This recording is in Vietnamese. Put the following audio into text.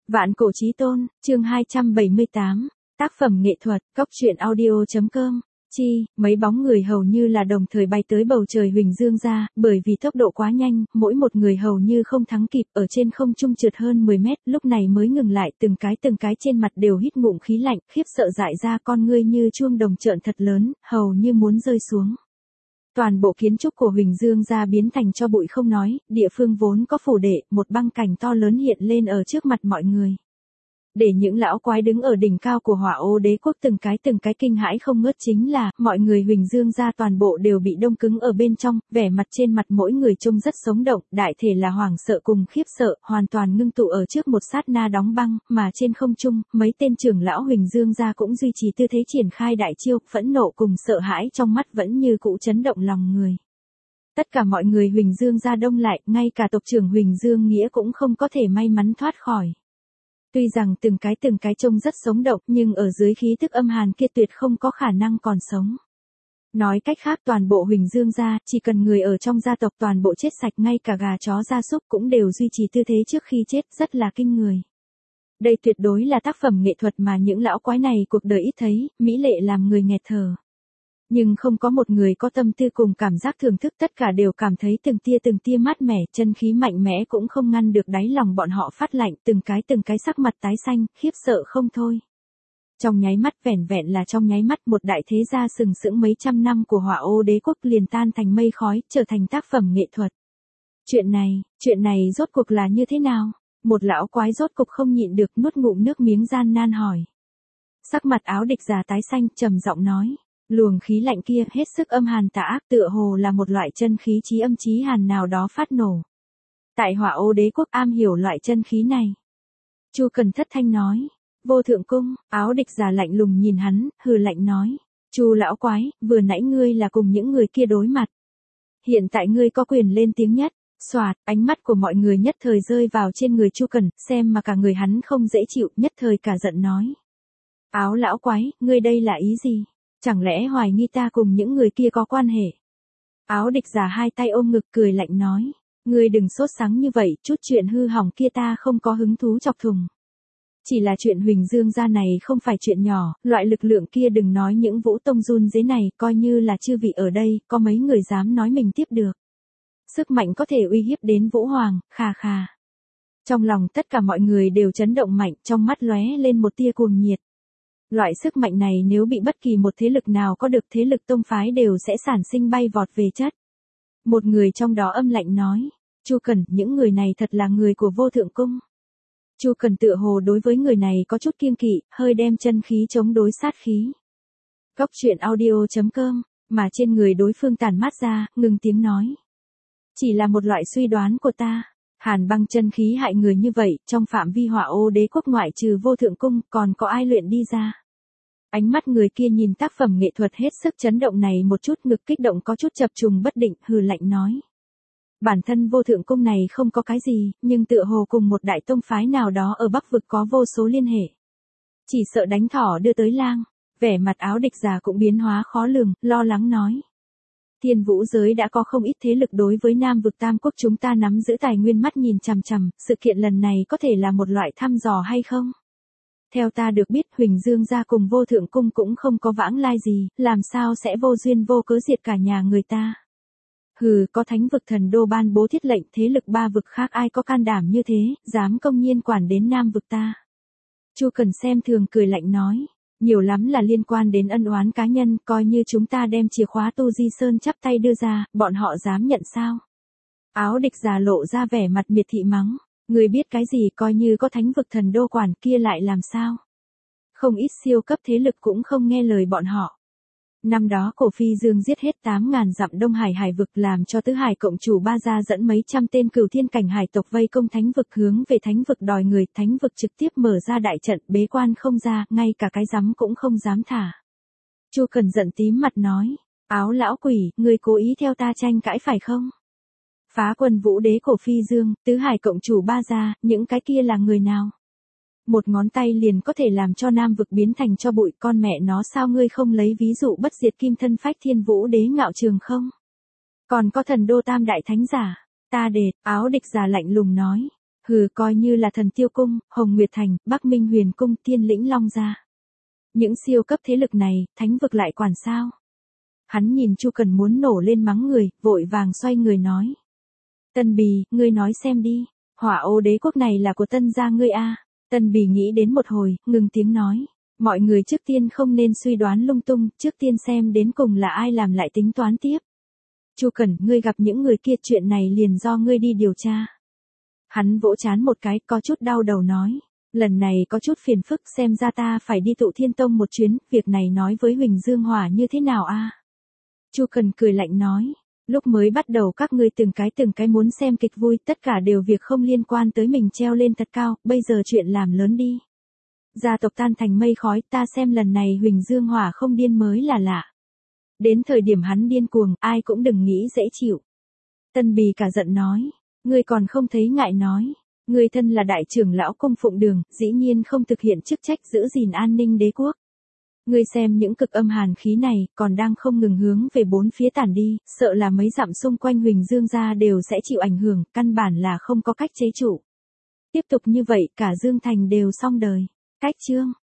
Vạn cổ chí tôn, chương 278, tác phẩm nghệ thuật, cóc truyện audio.com. Mấy bóng người hầu như là đồng thời bay tới bầu trời huỳnh dương ra, bởi vì tốc độ quá nhanh, mỗi một người hầu như không thắng kịp, ở trên không trung trượt hơn 10 mét, lúc này mới ngừng lại, từng cái trên mặt đều hít ngụm khí lạnh, khiếp sợ dại ra con ngươi như chuông đồng trợn thật lớn, hầu như muốn rơi xuống. Toàn bộ kiến trúc của huỳnh dương ra biến thành tro bụi không nói, địa phương vốn có phủ đệ, một băng cảnh to lớn hiện lên ở trước mặt mọi người. Để những lão quái đứng ở đỉnh cao của Hỏa Ô Đế quốc từng cái kinh hãi không ngớt chính là, mọi người huỳnh dương ra toàn bộ đều bị đông cứng ở bên trong, vẻ mặt trên mặt mỗi người trông rất sống động, đại thể là hoảng sợ cùng khiếp sợ, hoàn toàn ngưng tụ ở trước một sát na đóng băng, mà trên không trung, mấy tên trưởng lão huỳnh dương ra cũng duy trì tư thế triển khai đại chiêu, phẫn nộ cùng sợ hãi trong mắt vẫn như cũ chấn động lòng người. Tất cả mọi người huỳnh dương ra đông lại, ngay cả tộc trưởng huỳnh dương nghĩa cũng không có thể may mắn thoát khỏi. Tuy rằng từng cái trông rất sống động, nhưng ở dưới khí tức âm hàn kia tuyệt không có khả năng còn sống. Nói cách khác toàn bộ huỳnh dương gia, chỉ cần người ở trong gia tộc toàn bộ chết sạch, ngay cả gà chó gia súc cũng đều duy trì tư thế trước khi chết, rất là kinh người. Đây tuyệt đối là tác phẩm nghệ thuật mà những lão quái này cuộc đời ít thấy, mỹ lệ làm người nghẹt thở. Nhưng không có một người có tâm tư cùng cảm giác thưởng thức, tất cả đều cảm thấy từng tia mát mẻ, chân khí mạnh mẽ cũng không ngăn được đáy lòng bọn họ phát lạnh, từng cái sắc mặt tái xanh, khiếp sợ không thôi. Trong nháy mắt, vẻn vẹn là trong nháy mắt, một đại thế gia sừng sững mấy trăm năm của Hỏa Ô Đế quốc liền tan thành mây khói, trở thành tác phẩm nghệ thuật. Chuyện này rốt cuộc là như thế nào? Một lão quái rốt cục không nhịn được nuốt ngụm nước miếng gian nan hỏi. Sắc mặt áo địch già tái xanh, trầm giọng nói. Luồng khí lạnh kia hết sức âm hàn tà ác, tựa hồ là một loại chân khí chí âm chí hàn nào đó phát nổ. Tại Hỏa Ô Đế quốc am hiểu loại chân khí này. Chu Cần thất thanh nói. Vô thượng cung, áo địch già lạnh lùng nhìn hắn, hừ lạnh nói. Chu lão quái, vừa nãy ngươi là cùng những người kia đối mặt. Hiện tại ngươi có quyền lên tiếng nhất. Soạt, ánh mắt của mọi người nhất thời rơi vào trên người Chu Cần, xem mà cả người hắn không dễ chịu, nhất thời cả giận nói. Áo lão quái, ngươi đây là ý gì? Chẳng lẽ hoài nghi ta cùng những người kia có quan hệ? Áo địch già hai tay ôm ngực cười lạnh nói. Ngươi đừng sốt sắng như vậy, chút chuyện hư hỏng kia ta không có hứng thú chọc thùng. Chỉ là chuyện huỳnh dương gia này không phải chuyện nhỏ, loại lực lượng kia đừng nói những vũ tông run dế này, coi như là chư vị ở đây, có mấy người dám nói mình tiếp được. Sức mạnh có thể uy hiếp đến Vũ Hoàng, khà khà. Trong lòng tất cả mọi người đều chấn động mạnh, trong mắt lóe lên một tia cuồng nhiệt. Loại sức mạnh này nếu bị bất kỳ một thế lực nào có được, thế lực tông phái đều sẽ sản sinh bay vọt về chất. Một người trong đó âm lạnh nói, Chu Cần, những người này thật là người của Vô Thượng Cung. Chu Cần tựa hồ đối với người này có chút kiêng kỵ, hơi đem chân khí chống đối sát khí. Cóc truyện audio.com, mà trên người đối phương tản mát ra, ngừng tiếng nói. Chỉ là một loại suy đoán của ta. Hàn băng chân khí hại người như vậy, trong phạm vi Hỏa Ô Đế quốc ngoại trừ Vô Thượng Cung, còn có ai luyện đi ra? Ánh mắt người kia nhìn tác phẩm nghệ thuật hết sức chấn động này một chút, ngực kích động có chút chập trùng bất định, hừ lạnh nói. Bản thân Vô Thượng Cung này không có cái gì, nhưng tựa hồ cùng một đại tông phái nào đó ở Bắc vực có vô số liên hệ. Chỉ sợ đánh thỏ đưa tới lang, vẻ mặt áo địch già cũng biến hóa khó lường, lo lắng nói. Thiên vũ giới đã có không ít thế lực đối với Nam vực Tam quốc chúng ta nắm giữ tài nguyên mắt nhìn chằm chằm, sự kiện lần này có thể là một loại thăm dò hay không? Theo ta được biết huỳnh dương gia cùng Vô Thượng Cung cũng không có vãng lai gì, làm sao sẽ vô duyên vô cớ diệt cả nhà người ta? Hừ, có thánh vực thần đô ban bố thiết lệnh, thế lực ba vực khác ai có can đảm như thế, dám công nhiên quản đến Nam vực ta? Chu Cần xem thường cười lạnh nói. Nhiều lắm là liên quan đến ân oán cá nhân, coi như chúng ta đem chìa khóa Tu Di Sơn chắp tay đưa ra, bọn họ dám nhận sao? Áo địch già lộ ra vẻ mặt miệt thị mắng. Người biết cái gì, coi như có thánh vực thần đô quản kia lại làm sao? Không ít siêu cấp thế lực cũng không nghe lời bọn họ. Năm đó Cổ Phi Dương giết hết 8.000 dặm Đông Hải hải vực, làm cho tứ hải cộng chủ Ba Gia dẫn mấy trăm tên cửu thiên cảnh hải tộc vây công thánh vực, hướng về thánh vực đòi người, thánh vực trực tiếp mở ra đại trận, bế quan không ra, ngay cả cái rắm cũng không dám thả. Chu Cần giận tím mặt nói, áo lão quỷ, người cố ý theo ta tranh cãi phải không? Phá quân vũ đế Cổ Phi Dương, tứ hải cộng chủ Ba Gia, những cái kia là người nào? Một ngón tay liền có thể làm cho Nam vực biến thành cho bụi, con mẹ nó sao ngươi không lấy ví dụ bất diệt kim thân phách thiên vũ đế Ngạo Trường không? Còn có thần đô tam đại thánh giả, ta đệt, áo địch già lạnh lùng nói. Hừ, coi như là Thần Tiêu Cung, Hồng Nguyệt Thành, Bắc Minh Huyền Cung, Thiên Lĩnh Long gia. Những siêu cấp thế lực này, thánh vực lại quản sao? Hắn nhìn Chu Cần muốn nổ lên mắng người, vội vàng xoay người nói. Tân Bì, ngươi nói xem đi, Hỏa Ô đế quốc này là của Tân gia ngươi a. Tân Bì nghĩ đến một hồi, ngừng tiếng nói. Mọi người trước tiên không nên suy đoán lung tung, trước tiên xem đến cùng là ai làm lại tính toán tiếp. Chu Cẩn, ngươi gặp những người kia, chuyện này liền do ngươi đi điều tra. Hắn vỗ trán một cái, có chút đau đầu nói. Lần này có chút phiền phức, xem ra ta phải đi Tụ Thiên Tông một chuyến, việc này nói với Huỳnh Dương Hỏa như thế nào a? Chu Cần cười lạnh nói. Lúc mới bắt đầu các ngươi từng cái muốn xem kịch vui, tất cả đều việc không liên quan tới mình treo lên thật cao, bây giờ chuyện làm lớn đi. Gia tộc tan thành mây khói, ta xem lần này Huỳnh Dương Hỏa không điên mới là lạ. Đến thời điểm hắn điên cuồng, ai cũng đừng nghĩ dễ chịu. Tân Bì cả giận nói, ngươi còn không thấy ngại nói, ngươi thân là đại trưởng lão cung phụng đường, dĩ nhiên không thực hiện chức trách giữ gìn an ninh đế quốc. Ngươi xem những cực âm hàn khí này, còn đang không ngừng hướng về bốn phía tản đi, sợ là mấy dặm xung quanh Huỳnh Dương gia đều sẽ chịu ảnh hưởng, căn bản là không có cách chế trụ. Tiếp tục như vậy, cả Dương Thành đều xong đời. Cách chương